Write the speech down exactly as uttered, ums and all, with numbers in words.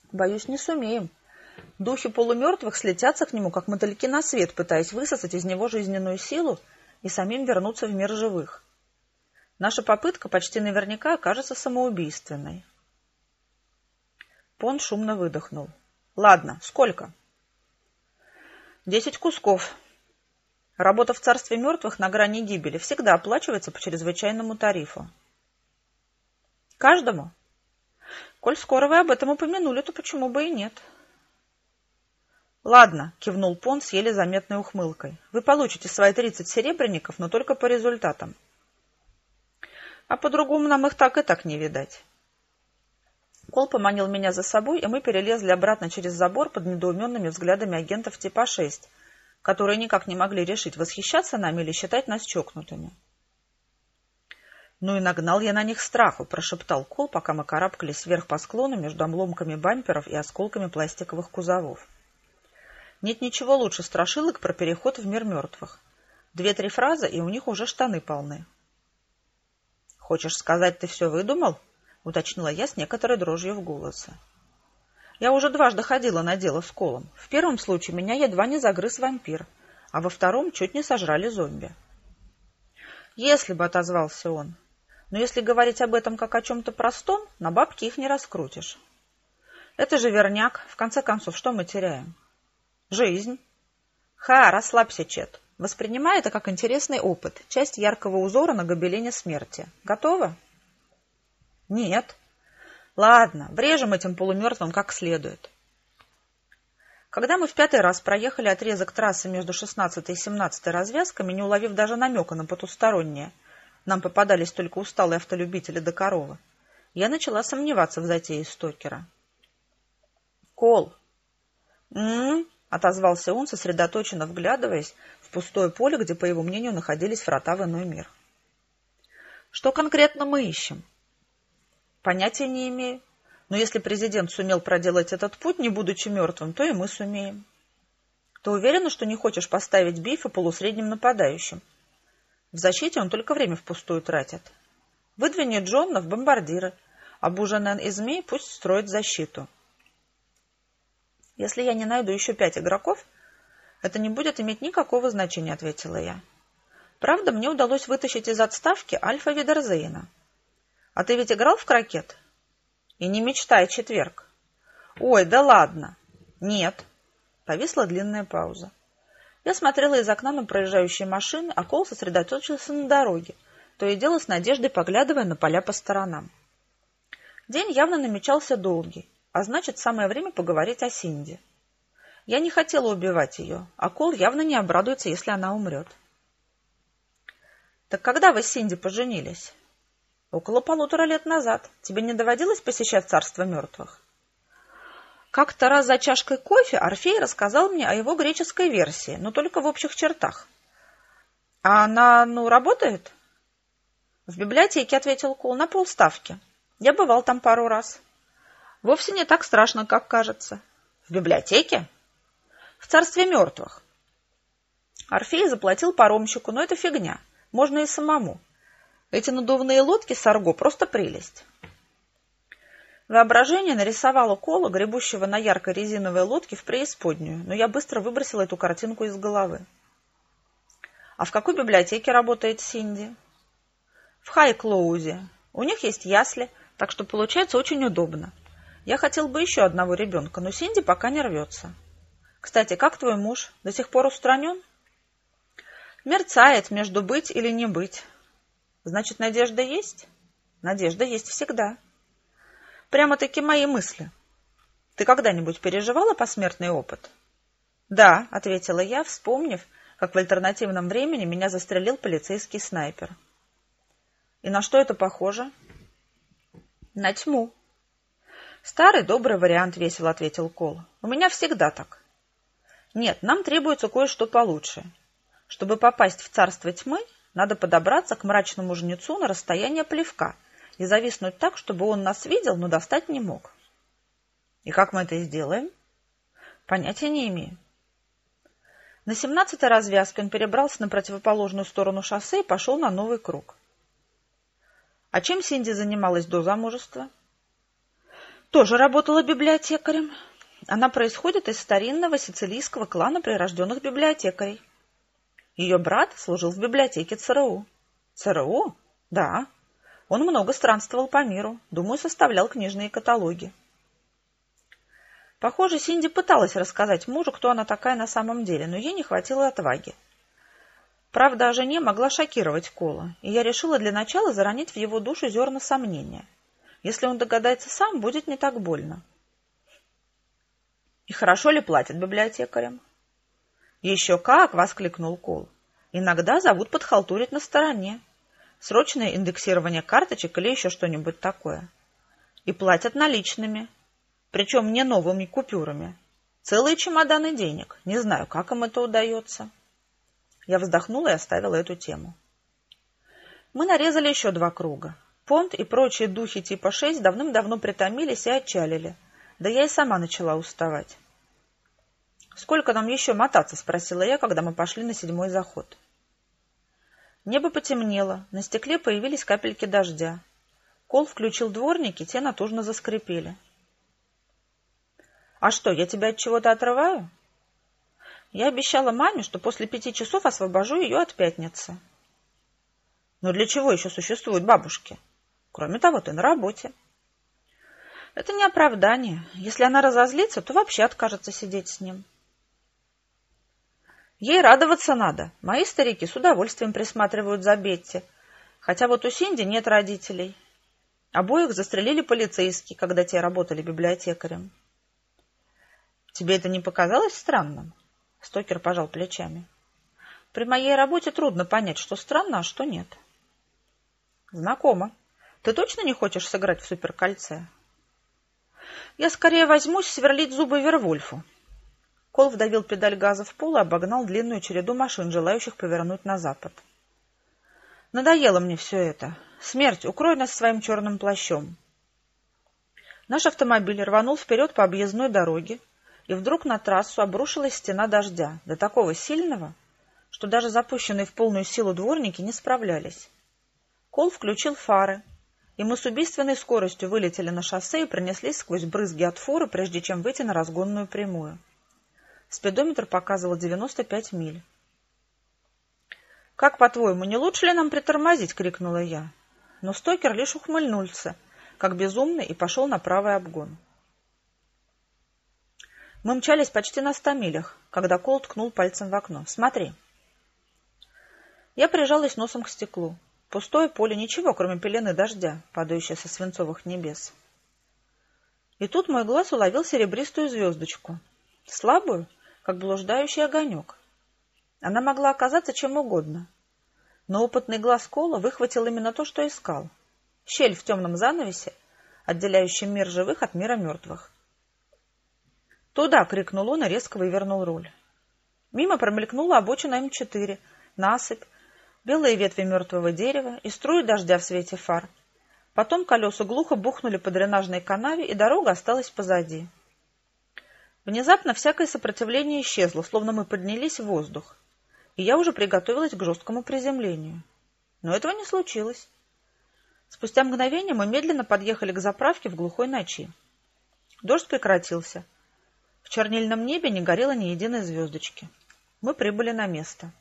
Боюсь, не сумеем. Духи полумертвых слетятся к нему, как мотыльки на свет, пытаясь высосать из него жизненную силу и самим вернуться в мир живых. Наша попытка почти наверняка окажется самоубийственной. Пон шумно выдохнул. Ладно, сколько? Десять кусков. Работа в царстве мертвых на грани гибели всегда оплачивается по чрезвычайному тарифу. Каждому? Коль скоро вы об этом упомянули, то почему бы и нет? Ладно, кивнул Пон с еле заметной ухмылкой. Вы получите свои тридцать серебряников, но только по результатам. А по-другому нам их так и так не видать. Кол поманил меня за собой, и мы перелезли обратно через забор под недоуменными взглядами агентов типа шесть, которые никак не могли решить, восхищаться нами или считать нас чокнутыми. «Ну и нагнал я на них страху», — прошептал Кол, пока мы карабкались вверх по склону между обломками бамперов и осколками пластиковых кузовов. Нет ничего лучше страшилок про переход в мир мертвых. Две-три фразы, и у них уже штаны полны. «Хочешь сказать, ты все выдумал?» — уточнила я с некоторой дрожью в голосе. Я уже дважды ходила на дело с Колом. В первом случае меня едва не загрыз вампир, а во втором чуть не сожрали зомби. «Если бы», — отозвался он. «Но если говорить об этом как о чем-то простом, на бабки их не раскрутишь. Это же верняк. В конце концов, что мы теряем? Жизнь. Ха, расслабься, Чет. Воспринимай это как интересный опыт, часть яркого узора на гобелене смерти. Готова?» «Нет». «Ладно, врежем этим полумертвым как следует». Когда мы в пятый раз проехали отрезок трассы между шестнадцатой и семнадцатой развязками, не уловив даже намека на потустороннее, нам попадались только усталые автолюбители да коровы, я начала сомневаться в затее Стокера. «Кол!» «М-м-м», отозвался он, сосредоточенно вглядываясь в пустое поле, где, по его мнению, находились врата в иной мир. «Что конкретно мы ищем?» «Понятия не имею. Но если президент сумел проделать этот путь, не будучи мертвым, то и мы сумеем. Ты уверена, что не хочешь поставить Бифа полусредним нападающим? В защите он только время впустую тратит. Выдвини Джона в бомбардиры, а Бужанен и Змей пусть строит защиту. Если я не найду еще пять игроков, это не будет иметь никакого значения», — ответила я. «Правда, мне удалось вытащить из отставки Альфа Видерзейна. А ты ведь играл в крокет? И не мечтай, четверг». «Ой, да ладно». «Нет». Повисла длинная пауза. Я смотрела из окна на проезжающие машины, а Кол сосредоточился на дороге, то и дело с надеждой поглядывая на поля по сторонам. День явно намечался долгий, а значит, самое время поговорить о Синди. Я не хотела убивать ее, а Кол явно не обрадуется, если она умрет. «Так когда вы с Синди поженились?» «Около полутора лет назад. Тебе не доводилось посещать царство мертвых?» Как-то раз за чашкой кофе Орфей рассказал мне о его греческой версии, но только в общих чертах. «А она, ну, работает?» «В библиотеке», — ответил Кол, — «на полставки. Я бывал там пару раз. Вовсе не так страшно, как кажется». «В библиотеке?» «В царстве мертвых». Орфей заплатил паромщику, но это фигня. Можно и самому. Эти надувные лодки с Арго — просто прелесть. Воображение нарисовало Кола, гребущего на яркой резиновой лодке, в преисподнюю, но я быстро выбросила эту картинку из головы. «А в какой библиотеке работает Синди?» «В Хай-Клоузе. У них есть ясли, так что получается очень удобно. Я хотел бы еще одного ребенка, но Синди пока не рвется. Кстати, как твой муж? До сих пор устранен?» «Мерцает между быть или не быть». «Значит, надежда есть?» «Надежда есть всегда». «Прямо-таки мои мысли. Ты когда-нибудь переживала посмертный опыт?» «Да», — ответила я, вспомнив, как в альтернативном времени меня застрелил полицейский снайпер. «И на что это похоже?» «На тьму». «Старый добрый вариант», — весело ответил Кол. «У меня всегда так». «Нет, нам требуется кое-что получше. Чтобы попасть в царство тьмы, надо подобраться к мрачному жнецу на расстояние плевка и зависнуть так, чтобы он нас видел, но достать не мог». «И как мы это сделаем?» «Понятия не имею». На семнадцатой развязке он перебрался на противоположную сторону шоссе и пошел на новый круг. «А чем Синди занималась до замужества?» тоже работала библиотекарем. Она происходит из старинного сицилийского клана прирожденных библиотекарей. Ее брат служил в библиотеке ЦРУ. ЦРУ? Да. Он много странствовал по миру, думаю, составлял книжные каталоги. Похоже, Синди пыталась рассказать мужу, кто она такая на самом деле, но ей не хватило отваги. Правда о жене могла шокировать Кола, и я решила для начала заронить в его душу зерна сомнения. Если он догадается сам, будет не так больно. И хорошо ли платят библиотекарям? Еще как! — воскликнул Кол. Иногда зовут подхалтурить на стороне. Срочное индексирование карточек или еще что-нибудь такое. И платят наличными. Причем не новыми купюрами. Целые чемоданы денег. Не знаю, как им это удается. Я вздохнула и оставила эту тему. Мы нарезали еще два круга. Понт и прочие духи типа шесть давным-давно притомились и отчалили. Да я и сама начала уставать. «Сколько нам еще мотаться?» — спросила я, когда мы пошли на седьмой заход. Небо потемнело, на стекле появились капельки дождя. Кол включил дворники, те натужно заскрипели. «А что, я тебя от чего-то отрываю?» «Я обещала маме, что после пяти часов освобожу ее от пятницы». «Но для чего еще существуют бабушки? Кроме того, ты на работе». «Это не оправдание. Если она разозлится, то вообще откажется сидеть с ним». «Ей радоваться надо. Мои старики с удовольствием присматривают за Бетти. Хотя вот у Синди нет родителей. Обоих застрелили полицейские, когда те работали библиотекарем». «Тебе это не показалось странным?» Стокер пожал плечами. «При моей работе трудно понять, что странно, а что нет». «Знакомо. Ты точно не хочешь сыграть в суперкольце?» «Я скорее возьмусь сверлить зубы Вервольфу». Кол вдавил педаль газа в пол и обогнал длинную череду машин, желающих повернуть на запад. «Надоело мне все это. Смерть, укрой нас своим черным плащом». Наш автомобиль рванул вперед по объездной дороге, и вдруг на трассу обрушилась стена дождя, до такого сильного, что даже запущенные в полную силу дворники не справлялись. Кол включил фары, и мы с убийственной скоростью вылетели на шоссе и пронеслись сквозь брызги от фуры, прежде чем выйти на разгонную прямую. Спидометр показывал девяносто пять миль. «Как, по-твоему, не лучше ли нам притормозить?» — крикнула я. Но Стокер лишь ухмыльнулся, как безумный, и пошел на правый обгон. Мы мчались почти на ста милях, когда Кол ткнул пальцем в окно. «Смотри». Я прижалась носом к стеклу. Пустое поле, ничего, кроме пелены дождя, падающей со свинцовых небес. И тут мой глаз уловил серебристую звездочку. Слабую, как блуждающий огонек. Она могла оказаться чем угодно. Но опытный глаз Кола выхватил именно то, что искал. Щель в темном занавесе, отделяющем мир живых от мира мертвых. «Туда!» — крикнул он и резко вывернул руль. Мимо промелькнула обочина М четыре, насыпь, белые ветви мертвого дерева и струи дождя в свете фар. Потом колеса глухо бухнули по дренажной канаве, и дорога осталась позади. Внезапно всякое сопротивление исчезло, словно мы поднялись в воздух, и я уже приготовилась к жесткому приземлению. Но этого не случилось. Спустя мгновение мы медленно подъехали к заправке в глухой ночи. Дождь прекратился. В чернильном небе не горело ни единой звездочки. Мы прибыли на место.